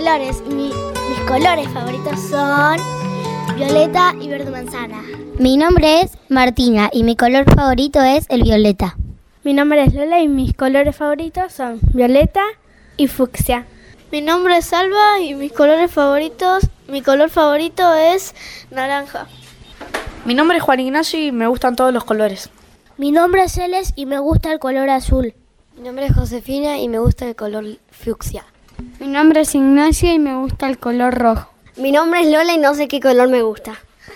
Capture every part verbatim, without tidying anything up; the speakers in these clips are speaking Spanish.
colores. Mi, mis colores favoritos son violeta y verde manzana. Mi nombre es Martina y mi color favorito es el violeta. Mi nombre es Lola y mis colores favoritos son violeta y fucsia. Mi nombre es Alba y mis colores favoritos, mi color favorito es naranja. Mi nombre es Juan Ignacio y me gustan todos los colores. Mi nombre es Celes y me gusta el color azul. Mi nombre es Josefina y me gusta el color fucsia. Mi nombre es Ignacio y me gusta el color rojo. Mi nombre es Lola y no sé qué color me gusta.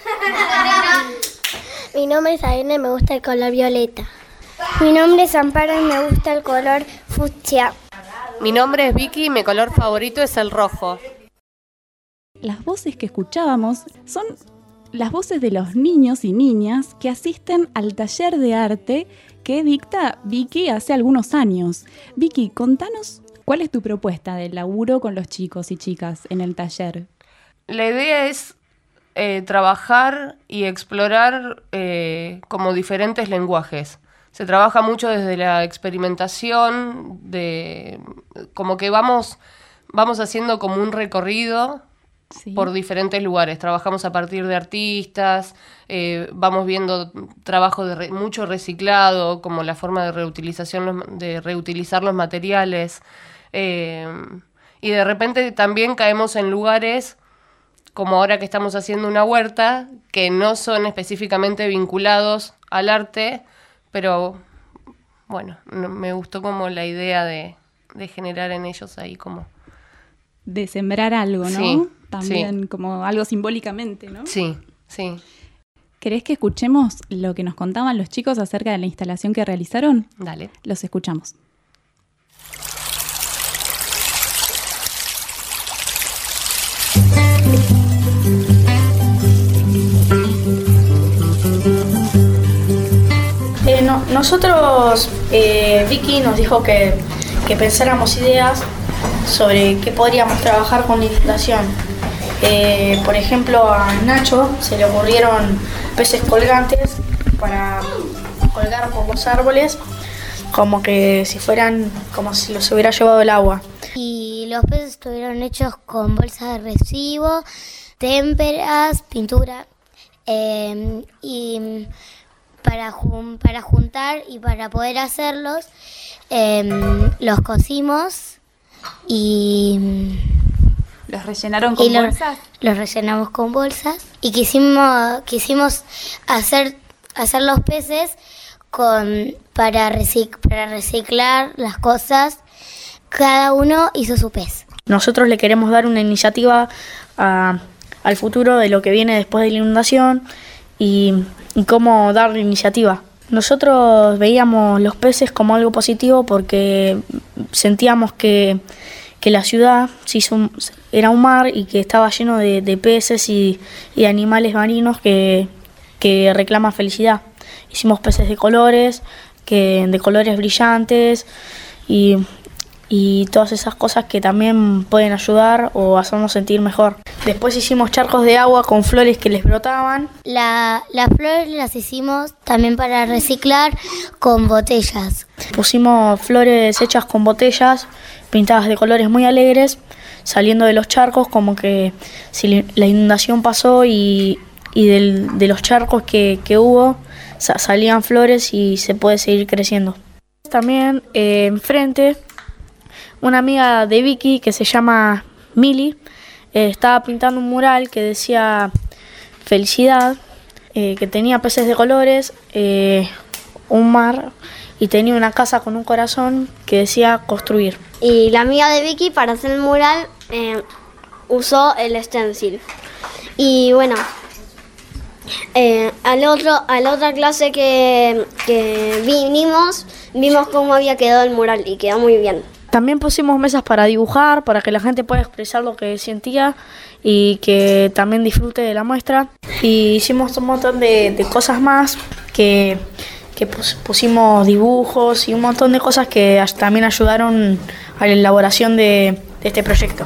Mi nombre es Arena y me gusta el color violeta. Mi nombre es Amparo y me gusta el color fucsia. Mi nombre es Vicky y mi color favorito es el rojo. Las voces que escuchábamos son las voces de los niños y niñas que asisten al taller de arte que dicta Vicky hace algunos años. Vicky, contanos cuál es tu propuesta de laburo con los chicos y chicas en el taller. La idea es eh, trabajar y explorar eh, como diferentes lenguajes. Se trabaja mucho desde la experimentación, de como que vamos, vamos haciendo como un recorrido sí. por diferentes lugares. Trabajamos a partir de artistas, eh, vamos viendo trabajo de re, mucho reciclado, como la forma de reutilización, de reutilizar los materiales. Eh, y de repente también caemos en lugares como ahora que estamos haciendo una huerta, que no son específicamente vinculados al arte, pero bueno, no, me gustó como la idea de, de generar en ellos ahí como... De sembrar algo, ¿no? Sí, también sí. como algo simbólicamente, ¿no? Sí, sí. ¿Querés que escuchemos lo que nos contaban los chicos acerca de la instalación que realizaron? Dale. Los escuchamos. Eh, no, nosotros, eh, Vicky nos dijo que, que pensáramos ideas sobre qué podríamos trabajar con la inundación. Eh, por ejemplo, a Nacho se le ocurrieron peces colgantes para colgar por los árboles, como que si fueran, como si los hubiera llevado el agua. Y los peces estuvieron hechos con bolsas de residuo, témperas, pintura eh, y... Para, jun- para juntar y para poder hacerlos, eh, los cocimos y... ¿Los rellenaron con y lo- bolsas? Los rellenamos con bolsas y quisimos, quisimos hacer, hacer los peces con, para, recic- para reciclar las cosas. Cada uno hizo su pez. Nosotros le queremos dar una iniciativa a, al futuro de lo que viene después de la inundación y... y cómo darle iniciativa. Nosotros veíamos los peces como algo positivo porque sentíamos que, que la ciudad se hizo un, era un mar y que estaba lleno de, de peces y, y animales marinos que, que reclaman felicidad. Hicimos peces de colores, que, de colores brillantes y, y todas esas cosas que también pueden ayudar o hacernos sentir mejor. Después hicimos charcos de agua con flores que les brotaban. La, las flores las hicimos también para reciclar con botellas. Pusimos flores hechas con botellas, pintadas de colores muy alegres, saliendo de los charcos, como que si la inundación pasó y, y del, de los charcos que, que hubo sa- salían flores y se puede seguir creciendo. También eh, enfrente, una amiga de Vicky que se llama Mili, eh, estaba pintando un mural que decía felicidad, eh, que tenía peces de colores, eh, un mar y tenía una casa con un corazón que decía construir. Y la amiga de Vicky para hacer el mural eh, usó el stencil. Y bueno, eh, al otro, a la otra clase que, que vinimos, vimos cómo había quedado el mural y quedó muy bien. También pusimos mesas para dibujar, para que la gente pueda expresar lo que sentía y que también disfrute de la muestra. Y hicimos un montón de, de cosas más, que, que pus, pusimos dibujos y un montón de cosas que también ayudaron a la elaboración de, de este proyecto.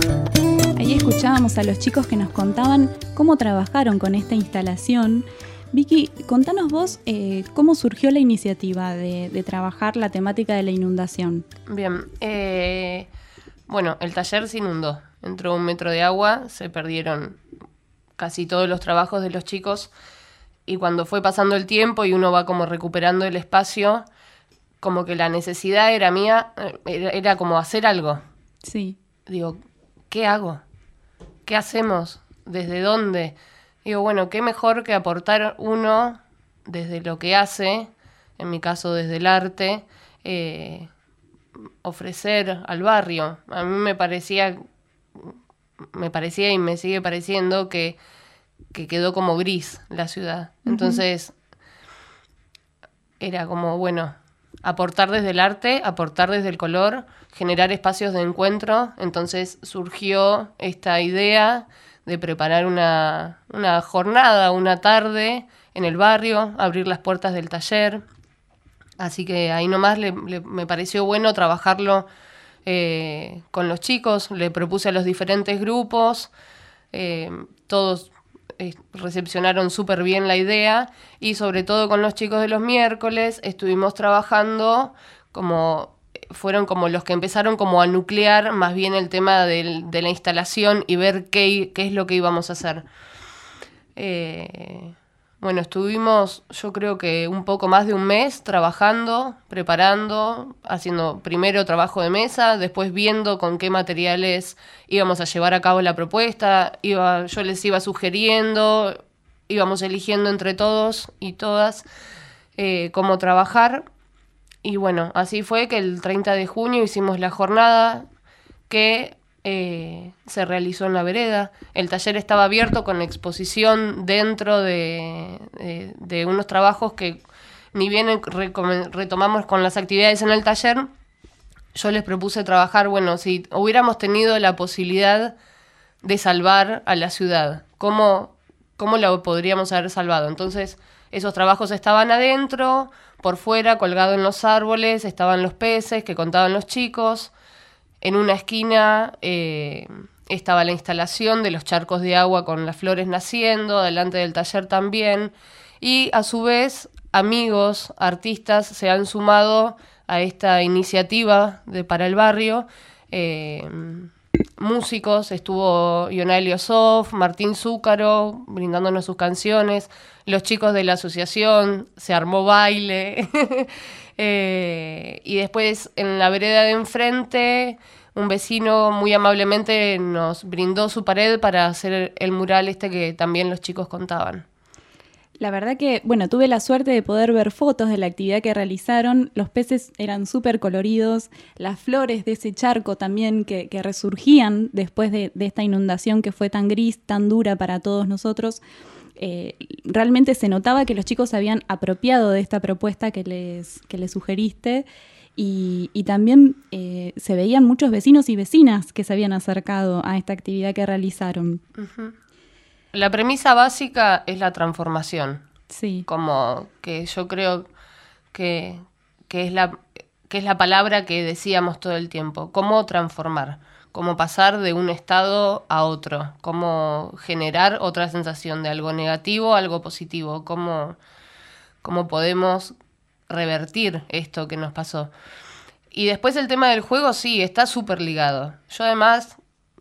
Ahí escuchábamos a los chicos que nos contaban cómo trabajaron con esta instalación, Vicky, contanos vos eh, cómo surgió la iniciativa de, de trabajar la temática de la inundación. Bien, eh, bueno, el taller se inundó, entró un metro de agua, se perdieron casi todos los trabajos de los chicos y cuando fue pasando el tiempo y uno va como recuperando el espacio, como que la necesidad era mía, era, era como hacer algo. Sí. Digo, ¿qué hago? ¿Qué hacemos? ¿Desde dónde? Digo, bueno, qué mejor que aportar uno desde lo que hace, en mi caso desde el arte, eh, ofrecer al barrio. A mí me parecía, me parecía y me sigue pareciendo que, que quedó como gris la ciudad. Entonces, uh-huh. era como, bueno, aportar desde el arte, aportar desde el color, generar espacios de encuentro. Entonces surgió esta idea de preparar una, una jornada, una tarde en el barrio, abrir las puertas del taller. Así que ahí nomás le, le, me pareció bueno trabajarlo eh, con los chicos. Le propuse a los diferentes grupos, eh, todos eh, recepcionaron súper bien la idea y sobre todo con los chicos de los miércoles estuvimos trabajando como... fueron como los que empezaron como a nuclear más bien el tema del, de la instalación y ver qué, qué es lo que íbamos a hacer. Eh, bueno, estuvimos yo creo que un poco más de un mes trabajando, preparando, haciendo primero trabajo de mesa, después viendo con qué materiales íbamos a llevar a cabo la propuesta, iba, yo les iba sugiriendo, íbamos eligiendo entre todos y todas eh, cómo trabajar. Y bueno, así fue que el treinta de junio hicimos la jornada que eh, se realizó en la vereda. El taller estaba abierto con exposición dentro de, de, de unos trabajos que ni bien retomamos con las actividades en el taller, yo les propuse trabajar, bueno, si hubiéramos tenido la posibilidad de salvar a la ciudad, ¿cómo, cómo la podríamos haber salvado? Entonces, esos trabajos estaban adentro. Por fuera, colgado en los árboles, estaban los peces que contaban los chicos. En una esquina eh, estaba la instalación de los charcos de agua con las flores naciendo, delante del taller también. Y a su vez, amigos, artistas se han sumado a esta iniciativa de para el barrio. Eh, músicos, estuvo Ionelio Sof, Martín Zúcaro, brindándonos sus canciones. Los chicos de la asociación, se armó baile. eh, y después, en la vereda de enfrente, un vecino muy amablemente nos brindó su pared para hacer el mural este que también los chicos contaban. La verdad que, bueno, tuve la suerte de poder ver fotos de la actividad que realizaron. Los peces eran súper coloridos, las flores de ese charco también que, que resurgían después de, de esta inundación que fue tan gris, tan dura para todos nosotros. Eh, realmente se notaba que los chicos se habían apropiado de esta propuesta que les, que les sugeriste y, y también eh, se veían muchos vecinos y vecinas que se habían acercado a esta actividad que realizaron. Uh-huh. La premisa básica es la transformación. Sí. Como que yo creo que, que, es la, que es la palabra que decíamos todo el tiempo. ¿Cómo transformar? Cómo pasar de un estado a otro, cómo generar otra sensación de algo negativo a algo positivo, cómo, cómo podemos revertir esto que nos pasó. Y después el tema del juego, sí, está súper ligado. Yo además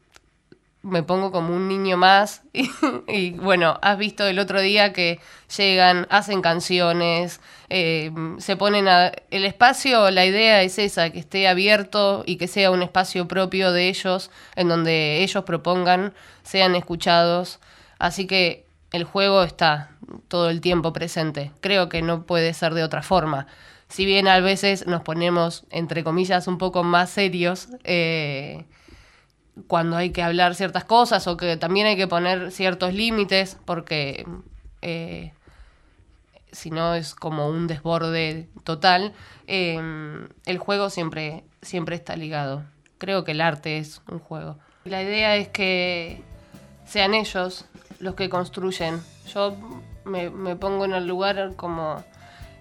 me pongo como un niño más y, y bueno, has visto el otro día que llegan, hacen canciones, eh, se ponen a... El espacio, la idea es esa, que esté abierto y que sea un espacio propio de ellos, en donde ellos propongan, sean escuchados. Así que el juego está todo el tiempo presente. Creo que no puede ser de otra forma. Si bien a veces nos ponemos, entre comillas, un poco más serios, eh, cuando hay que hablar ciertas cosas o que también hay que poner ciertos límites, porque eh, si no es como un desborde total, eh, el juego siempre, siempre está ligado. Creo que el arte es un juego. La idea es que sean ellos los que construyen. Yo me, me pongo en el lugar como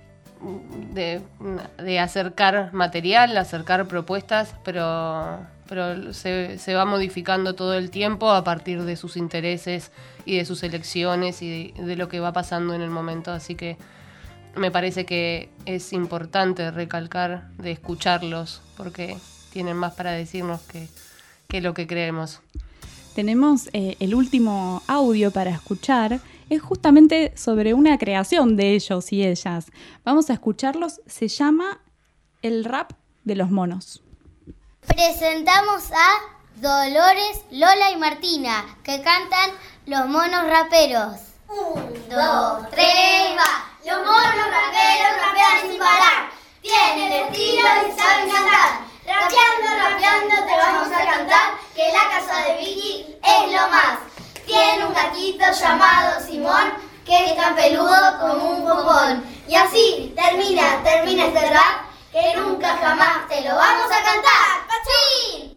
de, de acercar material, acercar propuestas, pero... pero se, se va modificando todo el tiempo a partir de sus intereses y de sus elecciones y de, de lo que va pasando en el momento. Así que me parece que es importante recalcar de escucharlos, porque tienen más para decirnos que, que lo que creemos. Tenemos eh, el último audio para escuchar, es justamente sobre una creación de ellos y ellas. Vamos a escucharlos, se llama El rap de los monos. Presentamos a Dolores, Lola y Martina, que cantan Los Monos Raperos. Un, dos, tres, va. Los monos raperos rapean sin parar. Tienen estilo y saben cantar. Rapeando, rapeando te vamos a cantar que la casa de Vicky es lo más. Tiene un gatito llamado Simón que es tan peludo como un popón. Y así termina, termina este rap que nunca jamás te lo vamos a cantar. ¡Pachín!